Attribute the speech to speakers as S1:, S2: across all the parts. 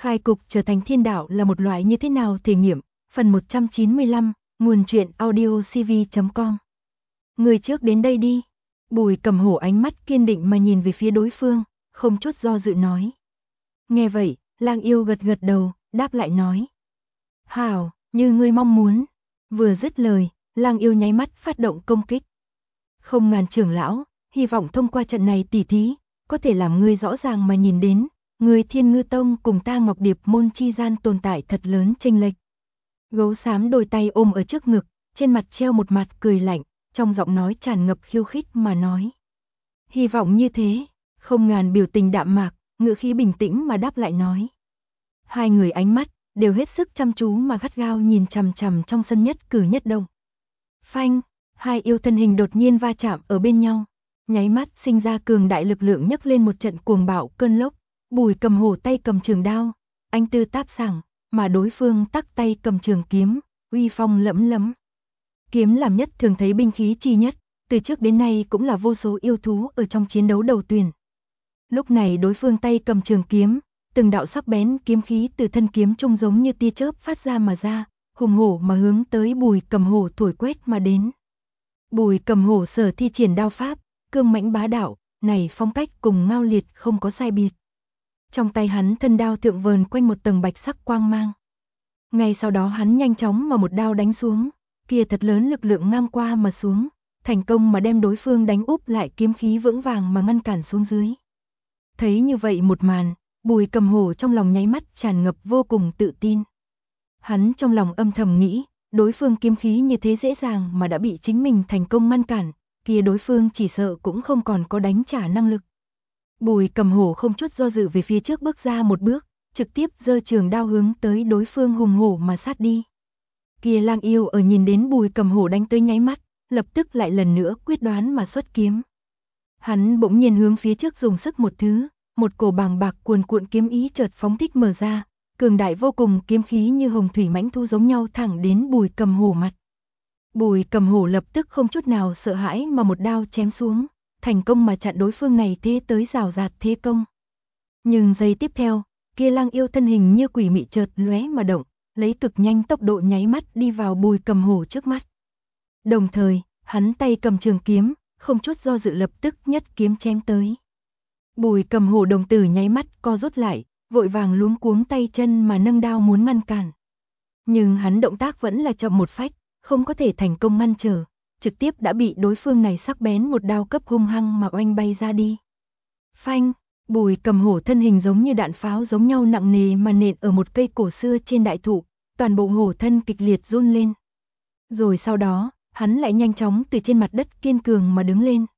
S1: Khai cục trở thành thiên đạo là một loại như thế nào thể nghiệm, phần 195, nguồn truyện audio cv.com. Người trước đến đây đi. Bùi Cầm Hổ ánh mắt kiên định mà nhìn về phía đối phương, không chút do dự nói. Nghe vậy, Lang Yêu gật gật đầu, đáp lại nói. Hảo, như ngươi mong muốn. Vừa dứt lời, Lang Yêu nháy mắt phát động công kích. Không Ngàn trưởng lão, hy vọng thông qua trận này tỉ thí, có thể làm ngươi rõ ràng mà nhìn đến, người Thiên Ngư Tông cùng ta Ngọc Điệp môn chi gian tồn tại thật lớn chênh lệch. Gấu xám đôi tay ôm ở trước ngực, trên mặt treo một mặt cười lạnh, trong giọng nói tràn ngập khiêu khích mà nói. Hy vọng như thế, Không Ngàn biểu tình đạm mạc, ngữ khí bình tĩnh mà đáp lại nói. Hai người ánh mắt đều hết sức chăm chú mà gắt gao nhìn chằm chằm trong sân nhất cử nhất động. Phanh, hai yêu thân hình đột nhiên va chạm ở bên nhau, nháy mắt sinh ra cường đại lực lượng nhấc lên một trận cuồng bạo cơn lốc. Bùi Cầm Hổ tay cầm trường đao, anh tư táp sảng, mà đối phương tắc tay cầm trường kiếm, uy phong lẫm lẫm. Kiếm làm nhất thường thấy binh khí chi nhất, từ trước đến nay cũng là vô số yêu thú ở trong chiến đấu đầu tuyển. Lúc này đối phương tay cầm trường kiếm, từng đạo sắc bén kiếm khí từ thân kiếm trung giống như tia chớp phát ra mà ra, hùng hổ mà hướng tới Bùi Cầm Hổ thổi quét mà đến. Bùi Cầm Hổ sở thi triển đao pháp, cương mãnh bá đạo, này phong cách cùng Ngao Liệt không có sai biệt. Trong tay hắn thân đao thượng vờn quanh một tầng bạch sắc quang mang. Ngay sau đó hắn nhanh chóng mà một đao đánh xuống, kia thật lớn lực lượng ngang qua mà xuống, thành công mà đem đối phương đánh úp lại kiếm khí vững vàng mà ngăn cản xuống dưới. Thấy như vậy một màn, Bùi Cầm Hổ trong lòng nháy mắt tràn ngập vô cùng tự tin. Hắn trong lòng âm thầm nghĩ, đối phương kiếm khí như thế dễ dàng mà đã bị chính mình thành công ngăn cản, kia đối phương chỉ sợ cũng không còn có đánh trả năng lực. Bùi Cầm Hổ không chút do dự về phía trước bước ra một bước, trực tiếp giơ trường đao hướng tới đối phương hùng hổ mà sát đi. Kia Lang Yêu ở nhìn đến Bùi Cầm Hổ đánh tới nháy mắt, lập tức lại lần nữa quyết đoán mà xuất kiếm. Hắn bỗng nhiên hướng phía trước dùng sức một thứ, một cổ bàng bạc cuồn cuộn kiếm ý chợt phóng thích mở ra, cường đại vô cùng kiếm khí như hồng thủy mãnh thu giống nhau thẳng đến Bùi Cầm Hổ mặt. Bùi Cầm Hổ lập tức không chút nào sợ hãi mà một đao chém xuống, thành công mà chặn đối phương này thế tới rào rạt thế công. Nhưng giây tiếp theo, kia Lang Yêu thân hình như quỷ mị chợt lóe mà động, lấy cực nhanh tốc độ nháy mắt đi vào Bùi Cầm Hổ trước mắt. Đồng thời, hắn tay cầm trường kiếm, không chút do dự lập tức nhất kiếm chém tới. Bùi Cầm Hổ đồng tử nháy mắt co rút lại, vội vàng luống cuống tay chân mà nâng đao muốn ngăn cản. Nhưng hắn động tác vẫn là chậm một phách, không có thể thành công ngăn trở, trực tiếp đã bị đối phương này sắc bén một đao cấp hung hăng mà oanh bay ra đi. Phanh, Bùi Cầm Hổ thân hình giống như đạn pháo giống nhau nặng nề mà nện ở một cây cổ xưa trên đại thụ, toàn bộ hổ thân kịch liệt run lên. Rồi sau đó, hắn lại nhanh chóng từ trên mặt đất kiên cường mà đứng lên.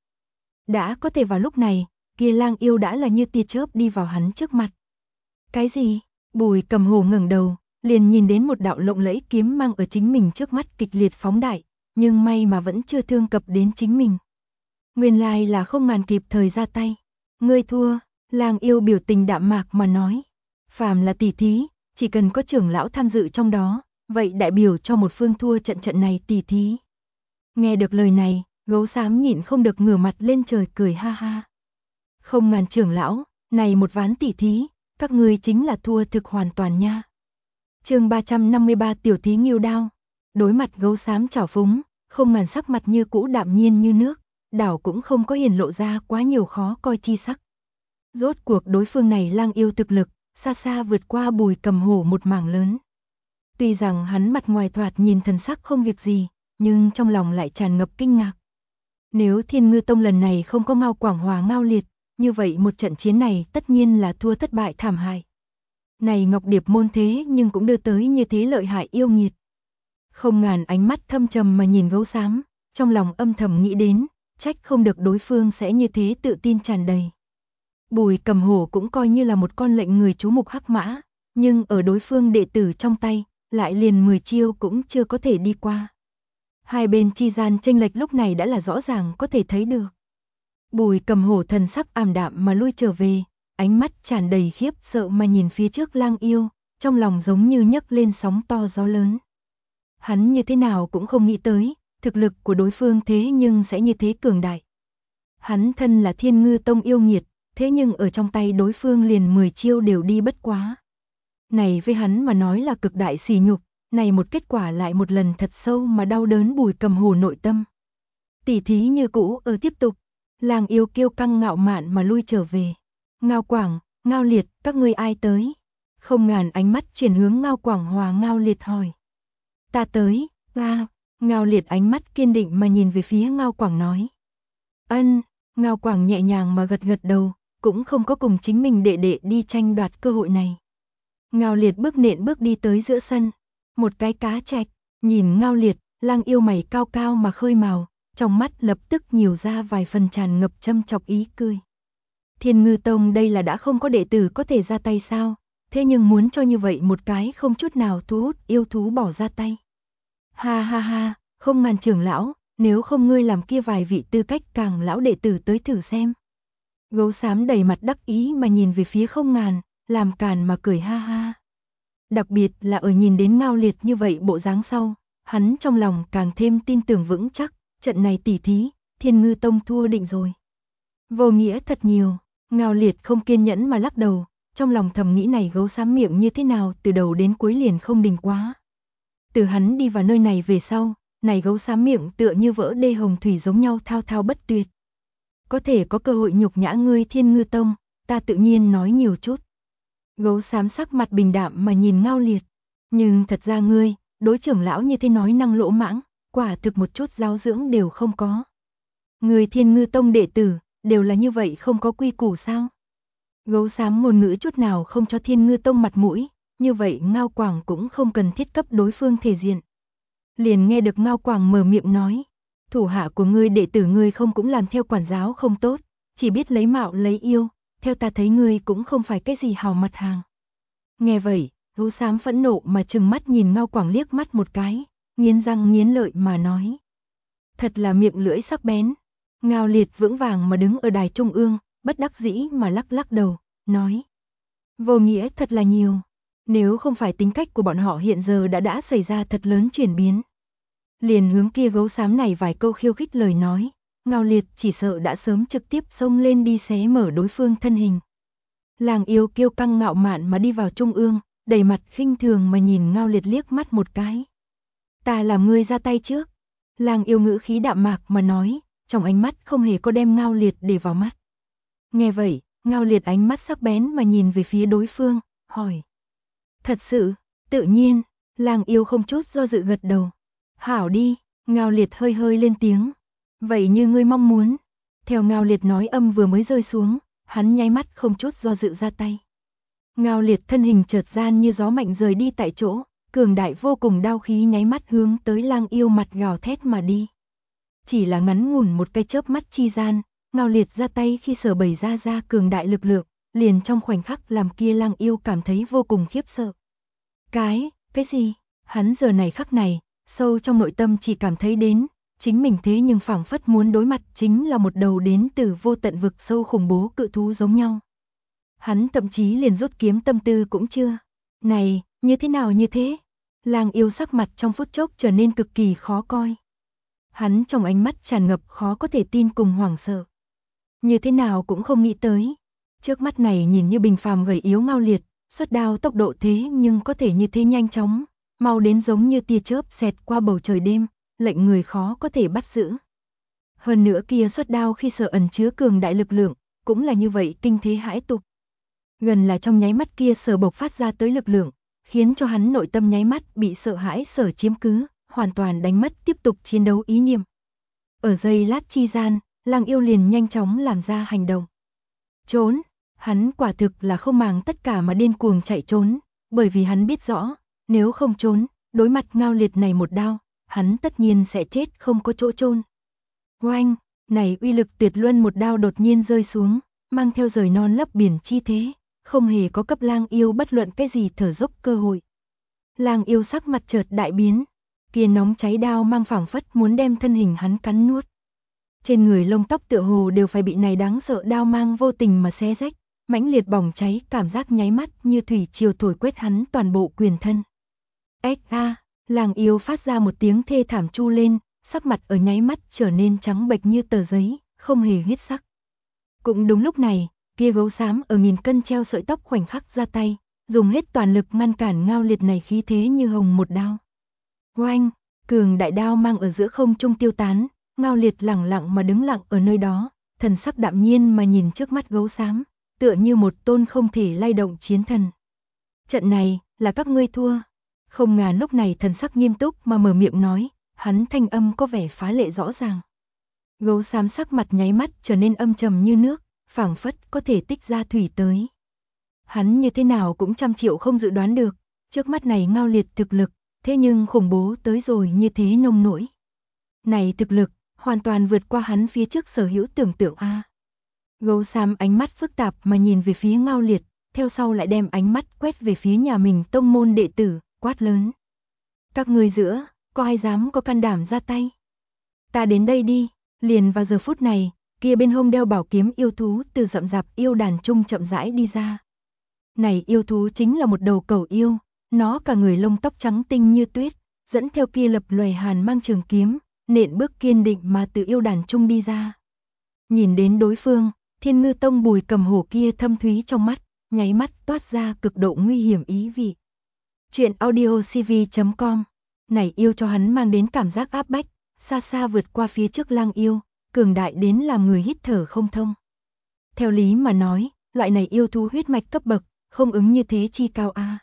S1: Đã có thể vào lúc này, kia Lang Yêu đã là như tia chớp đi vào hắn trước mặt. Cái gì? Bùi Cầm Hổ ngẩng đầu, liền nhìn đến một đạo lộng lẫy kiếm mang ở chính mình trước mắt kịch liệt phóng đại, nhưng may mà vẫn chưa thương cập đến chính mình. Nguyên lai là Không Ngàn kịp thời ra tay. Ngươi thua, Lang Yêu biểu tình đạm mạc mà nói. Phàm là tỉ thí, chỉ cần có trưởng lão tham dự trong đó, vậy đại biểu cho một phương thua trận này tỉ thí. Nghe được lời này, gấu xám nhịn không được ngửa mặt lên trời cười ha ha. Không Ngàn trưởng lão, này một ván tỉ thí, các ngươi chính là thua thực hoàn toàn nha. Chương 353 tiểu thí Ngưu Đao. Đối mặt gấu xám trảo phúng, Không Ngàn sắc mặt như cũ đạm nhiên như nước, đảo cũng không có hiển lộ ra quá nhiều khó coi chi sắc. Rốt cuộc đối phương này Lang Yêu thực lực, xa xa vượt qua Bùi Cầm Hổ một mảng lớn. Tuy rằng hắn mặt ngoài thoạt nhìn thần sắc không việc gì, nhưng trong lòng lại tràn ngập kinh ngạc. Nếu Thiên Ngư Tông lần này không có Ngao Quảng Hòa Ngao Liệt, như vậy một trận chiến này tất nhiên là thua thất bại thảm hại. Này Ngọc Điệp môn thế nhưng cũng đưa tới như thế lợi hại yêu nghiệt. Không Ngàn ánh mắt thâm trầm mà nhìn gấu xám, trong lòng âm thầm nghĩ đến, trách không được đối phương sẽ như thế tự tin tràn đầy. Bùi Cầm Hổ cũng coi như là một con lệnh người chú mục hắc mã, nhưng ở đối phương đệ tử trong tay, lại liền 10 chiêu cũng chưa có thể đi qua. Hai bên chi gian chênh lệch lúc này đã là rõ ràng có thể thấy được. Bùi Cầm Hổ thần sắc ảm đạm mà lui trở về, ánh mắt tràn đầy khiếp sợ mà nhìn phía trước Lang Yêu, trong lòng giống như nhấc lên sóng to gió lớn. Hắn như thế nào cũng không nghĩ tới, thực lực của đối phương thế nhưng sẽ như thế cường đại. Hắn thân là Thiên Ngư Tông yêu nghiệt, thế nhưng ở trong tay đối phương liền 10 chiêu đều đi bất quá. Này với hắn mà nói là cực đại sỉ nhục, này một kết quả lại một lần thật sâu mà đau đớn Bùi Cầm Hồ nội tâm. Tỉ thí như cũ tiếp tục, Lang Yêu kiêu căng ngạo mạn mà lui trở về. Ngao Quảng, Ngao Liệt, các ngươi ai tới? Không ngàn ánh mắt chuyển hướng Ngao Quảng hòa Ngao Liệt hỏi. Ta tới, Ngao Liệt ánh mắt kiên định mà nhìn về phía Ngao Quảng nói. Ân, Ngao Quảng nhẹ nhàng mà gật gật đầu, cũng không có cùng chính mình đệ đệ đi tranh đoạt cơ hội này. Ngao Liệt bước nện bước đi tới giữa sân, một cái cá trạch, nhìn Ngao Liệt, Lang Yêu mày cao cao mà khơi màu, trong mắt lập tức nhiều ra vài phần tràn ngập châm chọc ý cười. Thiên Ngư Tông đây là đã không có đệ tử có thể ra tay sao, thế nhưng muốn cho như vậy một cái không chút nào thu hút yêu thú bỏ ra tay. Ha ha ha, không ngàn trưởng lão, nếu không ngươi làm kia vài vị tư cách càng lão đệ tử tới thử xem. Gấu xám đầy mặt đắc ý mà nhìn về phía không ngàn, làm càn mà cười ha ha. Đặc biệt là ở nhìn đến Ngao Liệt như vậy bộ dáng sau, hắn trong lòng càng thêm tin tưởng vững chắc, trận này tỉ thí, Thiên Ngư Tông thua định rồi. Vô nghĩa thật nhiều, Ngao Liệt không kiên nhẫn mà lắc đầu, trong lòng thầm nghĩ này gấu xám miệng như thế nào từ đầu đến cuối liền không đình quá. Từ hắn đi vào nơi này về sau, này gấu xám miệng tựa như vỡ đê hồng thủy giống nhau thao thao bất tuyệt. Có thể có cơ hội nhục nhã ngươi Thiên Ngư Tông, ta tự nhiên nói nhiều chút. Gấu xám sắc mặt bình đạm mà nhìn Ngao Liệt, nhưng thật ra ngươi, đối trưởng lão như thế nói năng lỗ mãng, quả thực một chút giáo dưỡng đều không có. Người Thiên Ngư Tông đệ tử, đều là như vậy không có quy củ sao? Gấu xám ngôn ngữ chút nào không cho Thiên Ngư Tông mặt mũi, như vậy Ngao Quảng cũng không cần thiết cấp đối phương thể diện. Liền nghe được Ngao Quảng mở miệng nói, thủ hạ của ngươi đệ tử ngươi không cũng làm theo quản giáo không tốt, chỉ biết lấy mạo lấy yêu, theo ta thấy ngươi cũng không phải cái gì hào mặt hàng. Nghe vậy, gấu xám phẫn nộ mà trừng mắt nhìn Ngao Quảng liếc mắt một cái, nghiến răng nghiến lợi mà nói. Thật là miệng lưỡi sắc bén. Ngao Liệt vững vàng mà đứng ở đài trung ương, bất đắc dĩ mà lắc lắc đầu, nói. Vô nghĩa thật là nhiều, nếu không phải tính cách của bọn họ hiện giờ đã xảy ra thật lớn chuyển biến. Liền hướng kia gấu xám này vài câu khiêu khích lời nói, Ngao Liệt chỉ sợ đã sớm trực tiếp xông lên đi xé mở đối phương thân hình. Lang Yêu kiêu căng ngạo mạn mà đi vào trung ương, đầy mặt khinh thường mà nhìn Ngao Liệt liếc mắt một cái. Ta làm ngươi ra tay trước. Lang Yêu ngữ khí đạm mạc mà nói, trong ánh mắt không hề có đem Ngao Liệt để vào mắt. Nghe vậy, Ngao Liệt ánh mắt sắc bén mà nhìn về phía đối phương, hỏi. Thật sự, tự nhiên, Lang Yêu không chút do dự gật đầu. Hảo đi, Ngao Liệt hơi hơi lên tiếng. Vậy như ngươi mong muốn. Theo Ngao Liệt nói âm vừa mới rơi xuống, hắn nháy mắt không chút do dự ra tay. Ngao Liệt thân hình chợt gian như gió mạnh rời đi tại chỗ, cường đại vô cùng đao khí nháy mắt hướng tới Lang Yêu mặt gào thét mà đi. Chỉ là ngắn ngủn một cái chớp mắt chi gian, Ngao Liệt ra tay khi sở bày ra cường đại lực lượng, liền trong khoảnh khắc làm kia Lang Yêu cảm thấy vô cùng khiếp sợ. Cái gì? Hắn giờ này khắc này, sâu trong nội tâm chỉ cảm thấy đến, chính mình thế nhưng phảng phất muốn đối mặt chính là một đầu đến từ vô tận vực sâu khủng bố cự thú giống nhau. Hắn thậm chí liền rút kiếm tâm tư cũng chưa. Này, như thế nào như thế? Lang Yêu sắc mặt trong phút chốc trở nên cực kỳ khó coi. Hắn trong ánh mắt tràn ngập khó có thể tin cùng hoảng sợ. Như thế nào cũng không nghĩ tới. Trước mắt này nhìn như bình phàm gầy yếu Ngao Liệt, xuất đao tốc độ thế nhưng có thể như thế nhanh chóng, mau đến giống như tia chớp xẹt qua bầu trời đêm, lệnh người khó có thể bắt giữ. Hơn nữa kia xuất đao khi sở ẩn chứa cường đại lực lượng, cũng là như vậy kinh thế hãi tục. Gần là trong nháy mắt kia sở bộc phát ra tới lực lượng, khiến cho hắn nội tâm nháy mắt bị sợ hãi sở chiếm cứ, hoàn toàn đánh mất tiếp tục chiến đấu ý niệm. Ở giây lát chi gian, Lang Yêu liền nhanh chóng làm ra hành động. Trốn, hắn quả thực là không màng tất cả mà điên cuồng chạy trốn, bởi vì hắn biết rõ, nếu không trốn, đối mặt Ngao Liệt này một đao, hắn tất nhiên sẽ chết không có chỗ chôn. Oanh, này uy lực tuyệt luân một đao đột nhiên rơi xuống, mang theo rời non lấp biển chi thế, không hề có cấp Lang Yêu bất luận cái gì thở dốc cơ hội. Lang Yêu sắc mặt chợt đại biến, kia nóng cháy đao mang phảng phất muốn đem thân hình hắn cắn nuốt. Trên người lông tóc tựa hồ đều phải bị này đáng sợ đao mang vô tình mà xé rách, mãnh liệt bỏng cháy, cảm giác nháy mắt như thủy triều thổi quét hắn toàn bộ quyền thân. Lang Yêu phát ra một tiếng thê thảm chu lên, sắc mặt ở nháy mắt trở nên trắng bệch như tờ giấy, không hề huyết sắc. Cũng đúng lúc này, kia gấu xám ở nghìn cân treo sợi tóc khoảnh khắc ra tay, dùng hết toàn lực ngăn cản Ngao Liệt này khí thế như hồng một đao. Oanh, cường đại đao mang ở giữa không trung tiêu tán, Ngao Liệt lẳng lặng mà đứng lặng ở nơi đó, thần sắc đạm nhiên mà nhìn trước mắt gấu xám, tựa như một tôn không thể lay động chiến thần. Trận này, là các ngươi thua. Không ngờ lúc này thần sắc nghiêm túc mà mở miệng nói, hắn thanh âm có vẻ phá lệ rõ ràng. Gấu xám sắc mặt nháy mắt trở nên âm trầm như nước, phảng phất có thể tích ra thủy tới. Hắn như thế nào cũng trăm triệu không dự đoán được, trước mắt này Ngao Liệt thực lực, thế nhưng khủng bố tới rồi như thế nông nỗi. Này thực lực, hoàn toàn vượt qua hắn phía trước sở hữu tưởng tượng a. Gấu xám ánh mắt phức tạp mà nhìn về phía Ngao Liệt, theo sau lại đem ánh mắt quét về phía nhà mình tông môn đệ tử, quát lớn. Các ngươi giữa, có ai dám có can đảm ra tay? Ta đến đây đi. Liền vào giờ phút này, kia bên hông đeo bảo kiếm yêu thú từ rậm rạp yêu đàn trung chậm rãi đi ra. Này yêu thú chính là một đầu cẩu yêu, nó cả người lông tóc trắng tinh như tuyết, dẫn theo kia lập lòe hàn mang trường kiếm, nện bước kiên định mà từ yêu đàn trung đi ra. Nhìn đến đối phương, Thiên Ngư Tông Bùi Cầm Hổ kia thâm thúy trong mắt, nháy mắt toát ra cực độ nguy hiểm ý vị. Chuyện audiocv.com, này yêu cho hắn mang đến cảm giác áp bách, xa xa vượt qua phía trước lang yêu, cường đại đến làm người hít thở không thông. Theo lý mà nói, loại này yêu thú huyết mạch cấp bậc, không ứng như thế chi cao a.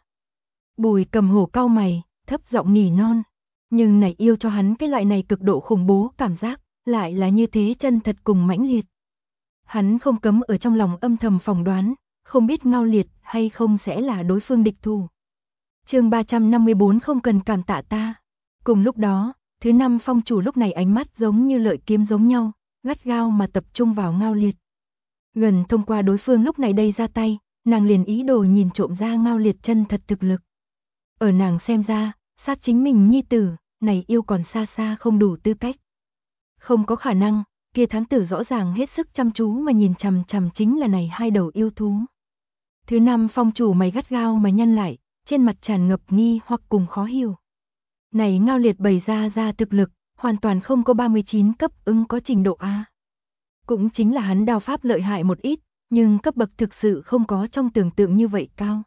S1: Bùi Cầm Hổ cau mày, thấp giọng nỉ non, nhưng này yêu cho hắn cái loại này cực độ khủng bố cảm giác, lại là như thế chân thật cùng mãnh liệt. Hắn không cấm ở trong lòng âm thầm phỏng đoán, không biết Ngao Liệt hay không sẽ là đối phương địch thủ. Chương 354 không cần cảm tạ ta. Cùng lúc đó, thứ năm phong chủ lúc này ánh mắt giống như lợi kiếm giống nhau, gắt gao mà tập trung vào Ngao Liệt. Gần thông qua đối phương lúc này đây ra tay, nàng liền ý đồ nhìn trộm ra Ngao Liệt chân thật thực lực. Ở nàng xem ra, sát chính mình nhi tử, này yêu còn xa xa không đủ tư cách. Không có khả năng, kia thám tử rõ ràng hết sức chăm chú mà nhìn chằm chằm chính là này hai đầu yêu thú. Thứ năm phong chủ mày gắt gao mà nhăn lại, trên mặt tràn ngập nghi hoặc cùng khó hiểu. Này Ngao Liệt bày ra thực lực, hoàn toàn không có 39 cấp ứng có trình độ A. Cũng chính là hắn đao pháp lợi hại một ít, nhưng cấp bậc thực sự không có trong tưởng tượng như vậy cao.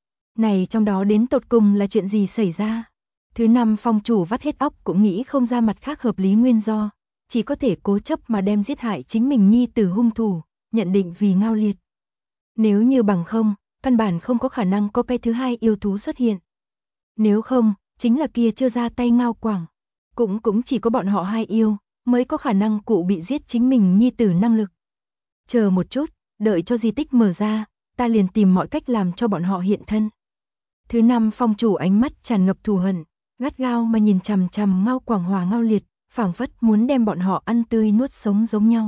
S1: Này trong đó đến tột cùng là chuyện gì xảy ra? Thứ năm phong chủ vắt hết óc cũng nghĩ không ra mặt khác hợp lý nguyên do, chỉ có thể cố chấp mà đem giết hại chính mình nhi tử hung thủ, nhận định vì Ngao Liệt. Nếu như bằng không, căn bản không có khả năng có cái thứ hai yêu thú xuất hiện. Nếu không, chính là kia chưa ra tay Ngao Quảng. Cũng chỉ có bọn họ hai yêu, mới có khả năng cụ bị giết chính mình nhi tử năng lực. Chờ một chút, đợi cho di tích mở ra, ta liền tìm mọi cách làm cho bọn họ hiện thân. Thứ năm phong chủ ánh mắt tràn ngập thù hận, gắt gao mà nhìn chằm chằm Ngao Quảng hòa Ngao Liệt, phảng phất muốn đem bọn họ ăn tươi nuốt sống giống nhau.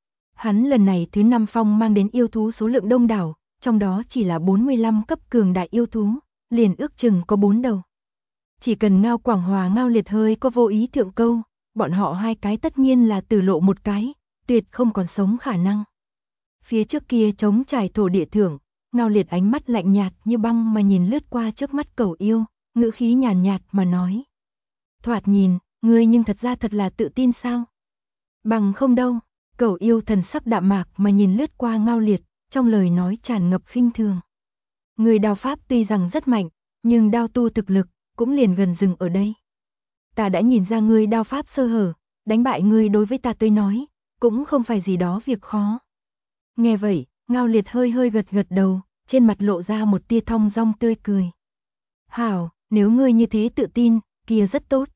S1: Hắn lần này thứ năm phong mang đến yêu thú số lượng đông đảo, trong đó chỉ là 45 cấp cường đại yêu thú, liền ước chừng có 4 đầu. Chỉ cần Ngao Quảng hòa Ngao Liệt hơi có vô ý thượng câu, bọn họ hai cái tất nhiên là tử lộ một cái, tuyệt không còn sống khả năng. Phía trước kia trống trải thổ địa thượng, Ngao Liệt ánh mắt lạnh nhạt như băng mà nhìn lướt qua trước mắt cẩu yêu, ngữ khí nhàn nhạt mà nói. Thoạt nhìn, ngươi nhưng thật ra thật là tự tin sao? Bằng không đâu, cẩu yêu thần sắc đạm mạc mà nhìn lướt qua Ngao Liệt, trong lời nói tràn ngập khinh thường. Người đao pháp tuy rằng rất mạnh, nhưng đao tu thực lực cũng liền gần dừng ở đây. Ta đã nhìn ra ngươi đao pháp sơ hở, đánh bại ngươi đối với ta tới nói, cũng không phải gì đó việc khó. Nghe vậy, Ngao Liệt hơi hơi gật gật đầu, trên mặt lộ ra một tia thong dong tươi cười. Hảo, nếu ngươi như thế tự tin, kia rất tốt.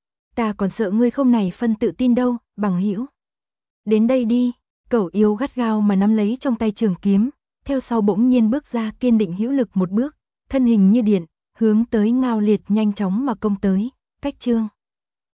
S1: Ta còn sợ ngươi không này phân tự tin đâu, bằng hữu. Đến đây đi, cẩu yêu gắt gao mà nắm lấy trong tay trường kiếm, theo sau bỗng nhiên bước ra kiên định hữu lực một bước, thân hình như điện, hướng tới Ngao Liệt nhanh chóng mà công tới, cách chương.